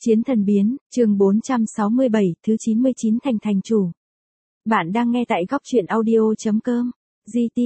Chiến thần biến, chương 467, thứ 99 thành chủ. Bạn đang nghe tại góc truyện audio.com. GT,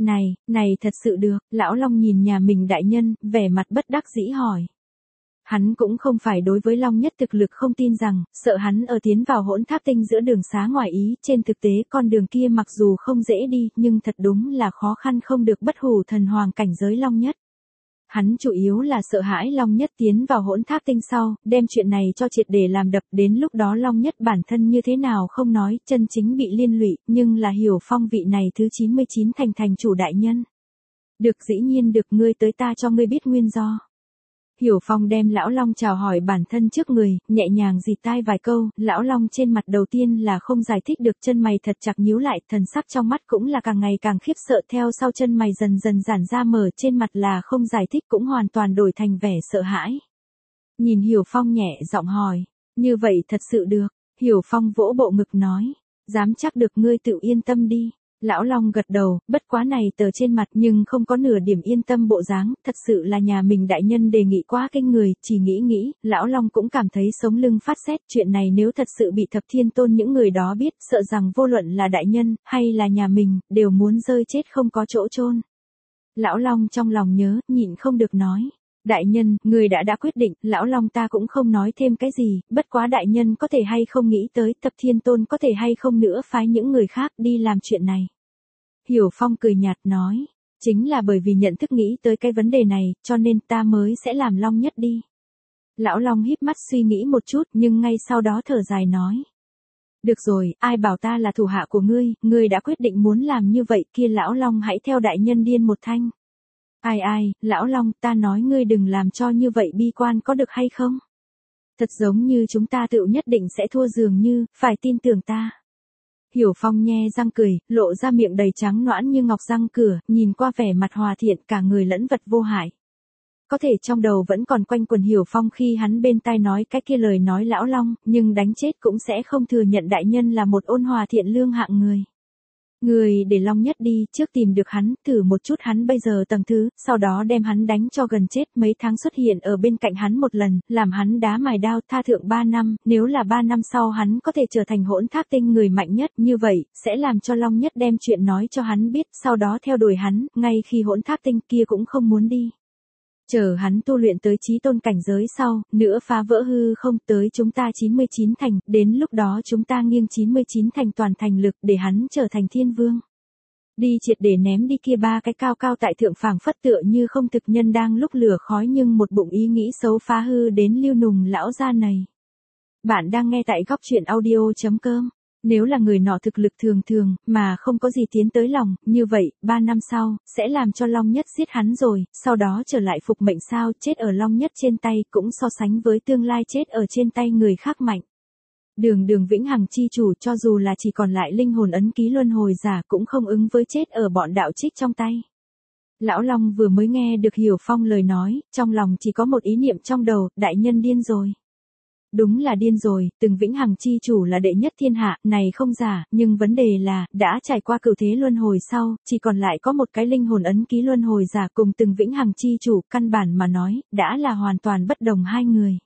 này thật sự được, lão Long nhìn nhà mình đại nhân, vẻ mặt bất đắc dĩ hỏi. Hắn cũng không phải đối với Long Nhất thực lực không tin rằng, sợ hắn ở tiến vào hỗn tháp tinh giữa đường xá ngoài ý, trên thực tế con đường kia mặc dù không dễ đi, nhưng thật đúng là khó khăn không được bất hủ thần hoàng cảnh giới Long Nhất. Hắn chủ yếu là sợ hãi Long Nhất tiến vào hỗn tháp tinh sau, đem chuyện này cho triệt để làm đập, đến lúc đó Long Nhất bản thân như thế nào không nói, chân chính bị liên lụy, nhưng là Hiểu Phong vị này thứ 99 thành chủ đại nhân. Được, dĩ nhiên được, ngươi tới ta cho ngươi biết nguyên do. Hiểu Phong đem lão Long chào hỏi bản thân trước người, nhẹ nhàng dì tai vài câu, lão Long trên mặt đầu tiên là không giải thích được, chân mày thật chặt nhíu lại, thần sắc trong mắt cũng là càng ngày càng khiếp sợ, theo sau chân mày dần dần giãn ra, mở trên mặt là không giải thích cũng hoàn toàn đổi thành vẻ sợ hãi. Nhìn Hiểu Phong nhẹ giọng hỏi, như vậy thật sự được? Hiểu Phong vỗ bộ ngực nói, dám chắc được, ngươi tự yên tâm đi. Lão Long gật đầu, bất quá này tờ trên mặt nhưng không có nửa điểm yên tâm bộ dáng, thật sự là nhà mình đại nhân đề nghị quá kinh người, chỉ nghĩ, lão Long cũng cảm thấy sống lưng phát sét, chuyện này nếu thật sự bị Thập Thiên Tôn những người đó biết, sợ rằng vô luận là đại nhân, hay là nhà mình, đều muốn rơi chết không có chỗ chôn. Lão Long trong lòng nhớ, nhịn không được nói. Đại nhân, người đã quyết định, lão Long ta cũng không nói thêm cái gì, bất quá đại nhân có thể hay không nghĩ tới Thập Thiên Tôn có thể hay không nữa phái những người khác đi làm chuyện này. Hiểu Phong cười nhạt nói, chính là bởi vì nhận thức nghĩ tới cái vấn đề này, cho nên ta mới sẽ làm Long Nhất đi. Lão Long híp mắt suy nghĩ một chút, nhưng ngay sau đó thở dài nói. Được rồi, ai bảo ta là thủ hạ của ngươi đã quyết định muốn làm như vậy, kia lão Long hãy theo đại nhân điên một thanh. Ai, lão Long, ta nói ngươi đừng làm cho như vậy bi quan có được hay không? Thật giống như chúng ta tự nhất định sẽ thua dường như, phải tin tưởng ta. Hiểu Phong nhe răng cười, lộ ra miệng đầy trắng nõn như ngọc răng cửa, nhìn qua vẻ mặt hòa thiện, cả người lẫn vật vô hại. Có thể trong đầu vẫn còn quanh quẩn Hiểu Phong khi hắn bên tai nói cái kia lời nói lão Long, nhưng đánh chết cũng sẽ không thừa nhận đại nhân là một ôn hòa thiện lương hạng người. Người để Long Nhất đi, trước tìm được hắn, thử một chút hắn bây giờ tầng thứ, sau đó đem hắn đánh cho gần chết, mấy tháng xuất hiện ở bên cạnh hắn một lần, làm hắn đá mài đao, tha thượng 3 năm, nếu là 3 năm sau hắn có thể trở thành hỗn tháp tinh người mạnh nhất, như vậy, sẽ làm cho Long Nhất đem chuyện nói cho hắn biết, sau đó theo đuổi hắn, ngay khi hỗn tháp tinh kia cũng không muốn đi. Chờ hắn tu luyện tới chí tôn cảnh giới sau, nữa phá vỡ hư không, tới chúng ta 99 thành, đến lúc đó chúng ta nghiêng 99 thành toàn thành lực để hắn trở thành thiên vương. Đi triệt để ném đi kia 3 cái cao cao tại thượng phảng phất tựa như không thực nhân đang lúc lửa khói nhưng một bụng ý nghĩ xấu phá hư đến Lưu Nùng lão gia này. Bạn đang nghe tại góc truyện audio.com. Nếu là người nọ thực lực thường mà không có gì tiến tới lòng, như vậy, 3 năm sau, sẽ làm cho Long Nhất giết hắn rồi, sau đó trở lại phục mệnh sao, chết ở Long Nhất trên tay cũng so sánh với tương lai chết ở trên tay người khác mạnh. Đường vĩnh hằng chi chủ cho dù là chỉ còn lại linh hồn ấn ký luân hồi giả cũng không ứng với chết ở bọn đạo trích trong tay. Lão Long vừa mới nghe được Hiểu Phong lời nói, trong lòng chỉ có một ý niệm trong đầu, đại nhân điên rồi. Đúng là điên rồi, từng vĩnh hằng chi chủ là đệ nhất thiên hạ, này không giả, nhưng vấn đề là, đã trải qua cửu thế luân hồi sau, chỉ còn lại có một cái linh hồn ấn ký luân hồi giả cùng từng vĩnh hằng chi chủ, căn bản mà nói, đã là hoàn toàn bất đồng hai người.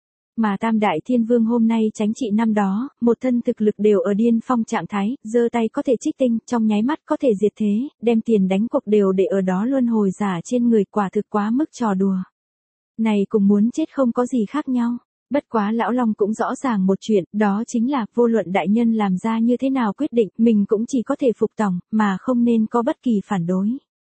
Mà Tam Đại Thiên Vương hôm nay tránh trị năm đó, một thân thực lực đều ở điên phong trạng thái, giơ tay có thể trích tinh, trong nháy mắt có thể diệt thế, đem tiền đánh cuộc đều để ở đó luân hồi giả trên người, quả thực quá mức trò đùa. Này cùng muốn chết không có gì khác nhau. Bất quá lão Long cũng rõ ràng một chuyện, đó chính là, vô luận đại nhân làm ra như thế nào quyết định, mình cũng chỉ có thể phục tòng, mà không nên có bất kỳ phản đối.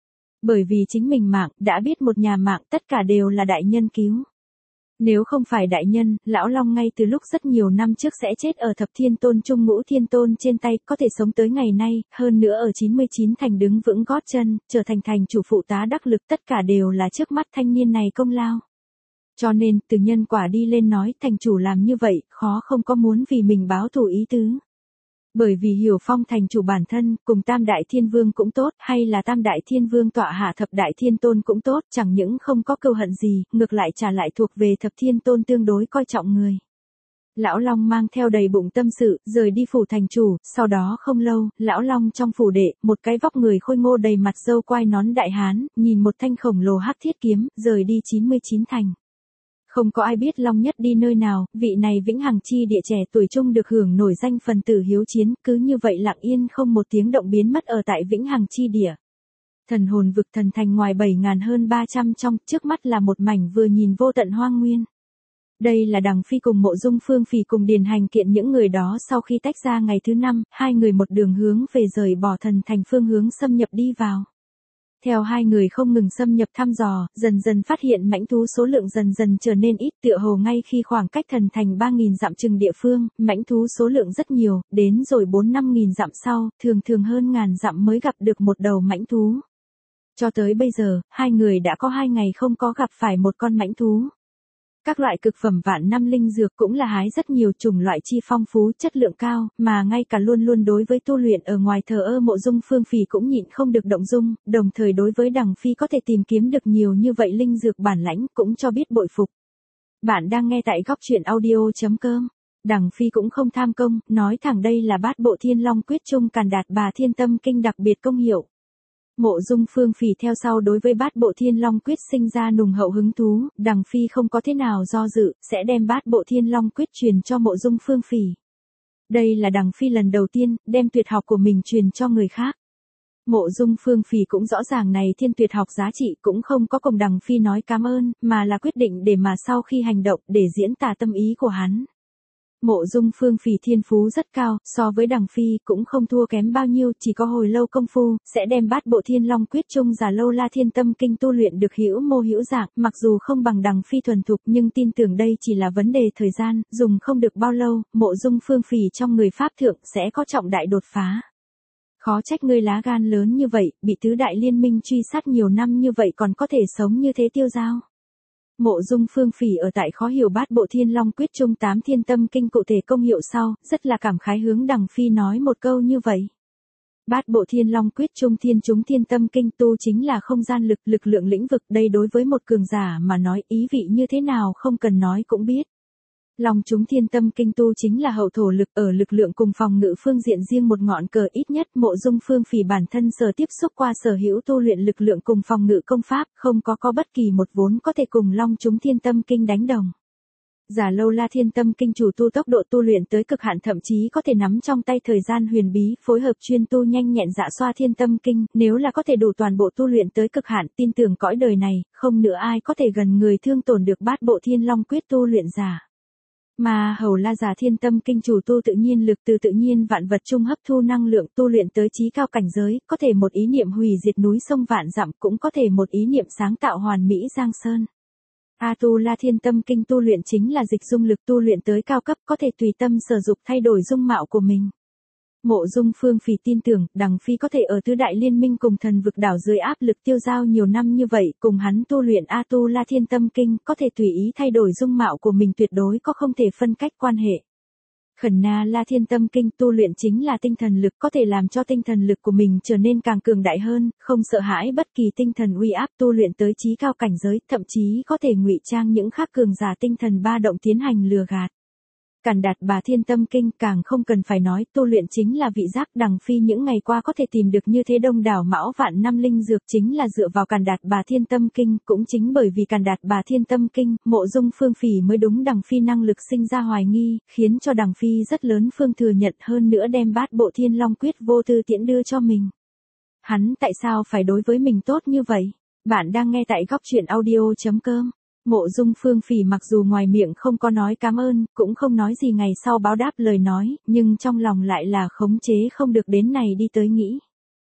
Bởi vì chính mình mạng, đã biết một nhà mạng, tất cả đều là đại nhân cứu. Nếu không phải đại nhân, lão Long ngay từ lúc rất nhiều năm trước sẽ chết ở Thập Thiên Tôn Trung Ngũ Thiên Tôn trên tay, có thể sống tới ngày nay, hơn nữa ở 99 thành đứng vững gót chân, trở thành thành chủ phụ tá đắc lực, tất cả đều là trước mắt thanh niên này công lao. Cho nên, từ nhân quả đi lên nói, thành chủ làm như vậy, khó không có muốn vì mình báo thù ý tứ. Bởi vì Hiểu Phong thành chủ bản thân, cùng Tam Đại Thiên Vương cũng tốt, hay là Tam Đại Thiên Vương tọa hạ Thập Đại Thiên Tôn cũng tốt, chẳng những không có cừu hận gì, ngược lại trả lại thuộc về Thập Thiên Tôn tương đối coi trọng người. Lão Long mang theo đầy bụng tâm sự, rời đi phủ thành chủ, sau đó không lâu, Lão Long trong phủ đệ, một cái vóc người khôi ngô đầy mặt râu quai nón đại hán, nhìn một thanh khổng lồ hắc thiết kiếm, rời đi 99 thành. Không có ai biết Long Nhất đi nơi nào, vị này vĩnh hằng chi địa trẻ tuổi trung được hưởng nổi danh phần tử hiếu chiến, cứ như vậy lặng yên không một tiếng động biến mất ở tại vĩnh hằng chi địa. Thần hồn vực thần thành ngoài 7.000 hơn 300 trong, trước mắt là một mảnh vừa nhìn vô tận hoang nguyên. Đây là Đằng Phi cùng Mộ Dung Phương Phỉ cùng Điền Hành Kiện những người đó sau khi tách ra ngày thứ 5, hai người một đường hướng về rời bỏ thần thành phương hướng xâm nhập đi vào. Theo hai người không ngừng xâm nhập thăm dò, dần dần phát hiện mãnh thú số lượng dần dần trở nên ít, tựa hồ ngay khi khoảng cách thần thành 3.000 dặm chừng địa phương, mãnh thú số lượng rất nhiều, đến rồi 4-5.000 dặm sau, thường thường hơn ngàn dặm mới gặp được một đầu mãnh thú. Cho tới bây giờ, hai người đã có 2 ngày không có gặp phải một con mãnh thú. Các loại cực phẩm vạn năm linh dược cũng là hái rất nhiều, chủng loại chi phong phú, chất lượng cao, mà ngay cả luôn luôn đối với tu luyện ở ngoài thờ ơ Mộ Dung Phương Phỉ cũng nhịn không được động dung, đồng thời đối với Đằng Phi có thể tìm kiếm được nhiều như vậy linh dược bản lãnh cũng cho biết bội phục. Bạn đang nghe tại góc truyện audio.com. Đằng Phi cũng không tham công, nói thẳng đây là Bát Bộ Thiên Long Quyết Trung Càn Đạt Bà Thiên Tâm Kinh đặc biệt công hiệu. Mộ Dung Phương Phỉ theo sau đối với Bát Bộ Thiên Long Quyết sinh ra nùng hậu hứng thú, Đằng Phi không có thế nào do dự, sẽ đem Bát Bộ Thiên Long Quyết truyền cho Mộ Dung Phương Phỉ. Đây là Đằng Phi lần đầu tiên đem tuyệt học của mình truyền cho người khác. Mộ Dung Phương Phỉ cũng rõ ràng này thiên tuyệt học giá trị, cũng không có cùng Đằng Phi nói cảm ơn, mà là quyết định để mà sau khi hành động để diễn tả tâm ý của hắn. Mộ Dung Phương Phỉ thiên phú rất cao, so với Đằng Phi cũng không thua kém bao nhiêu, chỉ có hồi lâu công phu, sẽ đem Bát Bộ Thiên Long Quyết Trung Giả Lâu La Thiên Tâm Kinh tu luyện được hữu mô hữu dạng, mặc dù không bằng Đằng Phi thuần thục nhưng tin tưởng đây chỉ là vấn đề thời gian, dùng không được bao lâu, Mộ Dung Phương Phỉ trong người Pháp thượng sẽ có trọng đại đột phá. Khó trách ngươi lá gan lớn như vậy, bị tứ đại liên minh truy sát nhiều năm như vậy còn có thể sống như thế tiêu dao. Mộ Dung Phương Phỉ ở tại khó hiểu Bát Bộ Thiên Long Quyết Trung 8 Thiên Tâm Kinh cụ thể công hiệu sau, rất là cảm khái hướng Đằng Phi nói một câu như vậy. Bát Bộ Thiên Long Quyết Trung Thiên chúng Thiên Tâm Kinh tu chính là không gian lực, lực lượng lĩnh vực, đây đối với một cường giả mà nói ý vị như thế nào không cần nói cũng biết. Long chúng Thiên Tâm Kinh tu chính là hậu thổ lực, ở lực lượng cùng phòng ngự phương diện riêng một ngọn cờ, ít nhất Mộ Dung Phương Phỉ bản thân sở tiếp xúc qua sở hữu tu luyện lực lượng cùng phòng ngự công pháp, không có bất kỳ một vốn có thể cùng Long chúng Thiên Tâm Kinh đánh đồng. Giả Lâu La Thiên Tâm Kinh chủ tu tốc độ tu luyện tới cực hạn, thậm chí có thể nắm trong tay thời gian huyền bí, phối hợp chuyên tu nhanh nhẹn Dạ Xoa Thiên Tâm Kinh, nếu là có thể đủ toàn bộ tu luyện tới cực hạn, tin tưởng cõi đời này, không nữa ai có thể gần người thương tổn được Bát Bộ Thiên Long Quyết tu luyện giả. Mà Hầu La Giả Thiên Tâm Kinh chủ tu tự nhiên lực, từ tự nhiên vạn vật trung hấp thu năng lượng tu luyện tới chí cao cảnh giới, có thể một ý niệm hủy diệt núi sông vạn dặm, cũng có thể một ý niệm sáng tạo hoàn mỹ giang sơn. A-tu-la Thiên Tâm Kinh tu luyện chính là dịch dung lực, tu luyện tới cao cấp có thể tùy tâm sở dục thay đổi dung mạo của mình. Mộ Dung Phương Phỉ tin tưởng, Đằng Phi có thể ở tứ đại liên minh cùng thần vực đảo dưới áp lực tiêu dao nhiều năm như vậy, cùng hắn tu luyện A-tu-la Thiên Tâm Kinh, có thể tùy ý thay đổi dung mạo của mình, tuyệt đối có không thể phân cách quan hệ. Khẩn Na La Thiên Tâm Kinh tu luyện chính là tinh thần lực, có thể làm cho tinh thần lực của mình trở nên càng cường đại hơn, không sợ hãi bất kỳ tinh thần uy áp, tu luyện tới chí cao cảnh giới, thậm chí có thể ngụy trang những khác cường giả tinh thần ba động tiến hành lừa gạt. Càn Đạt Bà Thiên Tâm Kinh càng không cần phải nói, tu luyện chính là vị giác. Đằng Phi những ngày qua có thể tìm được như thế đông đảo mão vạn năm linh dược chính là dựa vào Càn Đạt Bà Thiên Tâm Kinh, cũng chính bởi vì Càn Đạt Bà Thiên Tâm Kinh, Mộ Dung Phương Phỉ mới đúng Đằng Phi năng lực sinh ra hoài nghi, khiến cho Đằng Phi rất lớn phương thừa nhận, hơn nữa đem Bát Bộ Thiên Long Quyết vô tư tiễn đưa cho mình. Hắn tại sao phải đối với mình tốt như vậy? Bạn đang nghe tại góc truyện audio.com. Mộ Dung Phương Phỉ mặc dù ngoài miệng không có nói cảm ơn, cũng không nói gì ngày sau báo đáp lời nói, nhưng trong lòng lại là khống chế không được đến này đi tới nghĩ.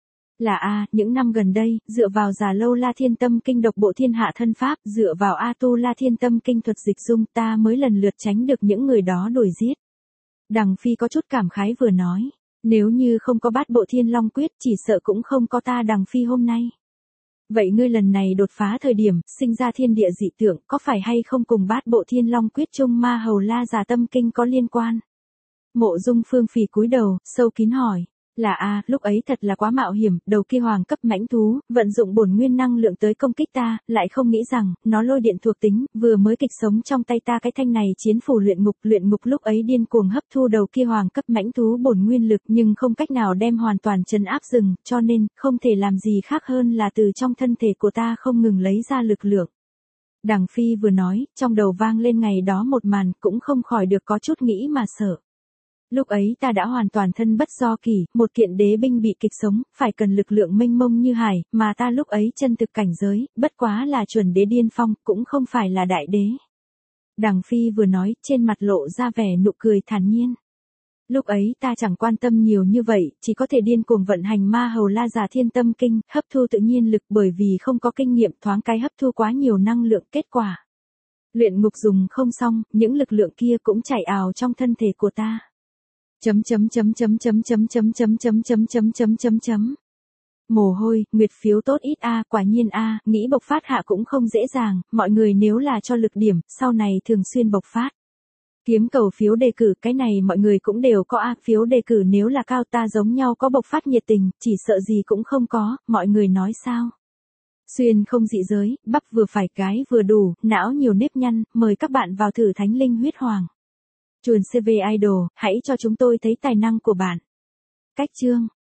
Là những năm gần đây, dựa vào Giả Lâu La Thiên Tâm Kinh độc bộ thiên hạ thân pháp, dựa vào A-tu-la Thiên Tâm Kinh thuật dịch dung, ta mới lần lượt tránh được những người đó đuổi giết. Đằng Phi có chút cảm khái vừa nói, nếu như không có Bát Bộ Thiên Long Quyết, chỉ sợ cũng không có ta Đằng Phi hôm nay. Vậy ngươi lần này đột phá thời điểm, sinh ra thiên địa dị tượng, có phải hay không cùng Bát Bộ Thiên Long Quyết Trung Ma Hầu La Giả Tâm Kinh có liên quan? Mộ Dung Phương Phỉ cúi đầu, sâu kín hỏi. Là lúc ấy thật là quá mạo hiểm, đầu kia hoàng cấp mãnh thú, vận dụng bổn nguyên năng lượng tới công kích ta, lại không nghĩ rằng, nó lôi điện thuộc tính, vừa mới kịch sống trong tay ta cái thanh này chiến phủ luyện ngục lúc ấy điên cuồng hấp thu đầu kia hoàng cấp mãnh thú bổn nguyên lực, nhưng không cách nào đem hoàn toàn trấn áp dừng, cho nên, không thể làm gì khác hơn là từ trong thân thể của ta không ngừng lấy ra lực lượng. Đằng Phi vừa nói, trong đầu vang lên ngày đó một màn, cũng không khỏi được có chút nghĩ mà sợ. Lúc ấy ta đã hoàn toàn thân bất do kỳ, một kiện đế binh bị kịch sống, phải cần lực lượng mênh mông như hải, mà ta lúc ấy chân thực cảnh giới, bất quá là chuẩn đế điên phong, cũng không phải là đại đế. Đằng Phi vừa nói, trên mặt lộ ra vẻ nụ cười thản nhiên. Lúc ấy ta chẳng quan tâm nhiều như vậy, chỉ có thể điên cuồng vận hành ma hầu la già thiên tâm kinh, hấp thu tự nhiên lực bởi vì không có kinh nghiệm thoáng cái hấp thu quá nhiều năng lượng kết quả. Luyện ngục dùng không xong, những lực lượng kia cũng chảy ào trong thân thể của ta. Mồ hôi, nguyệt phiếu tốt ít a, quả nhiên a, nghĩ bộc phát hạ cũng không dễ dàng, mọi người nếu là cho lực điểm, sau này thường xuyên bộc phát. Kiếm cầu phiếu đề cử, cái này mọi người cũng đều có a, phiếu đề cử nếu là cao ta giống nhau có bộc phát nhiệt tình, chỉ sợ gì cũng không có, mọi người nói sao? Xuyên không dị giới, bắp vừa phải gái vừa đủ, não nhiều nếp nhăn, mời các bạn vào thử Thánh Linh Huyết Hoàng. Chuồn CV Idol, hãy cho chúng tôi thấy tài năng của bạn. Cách chương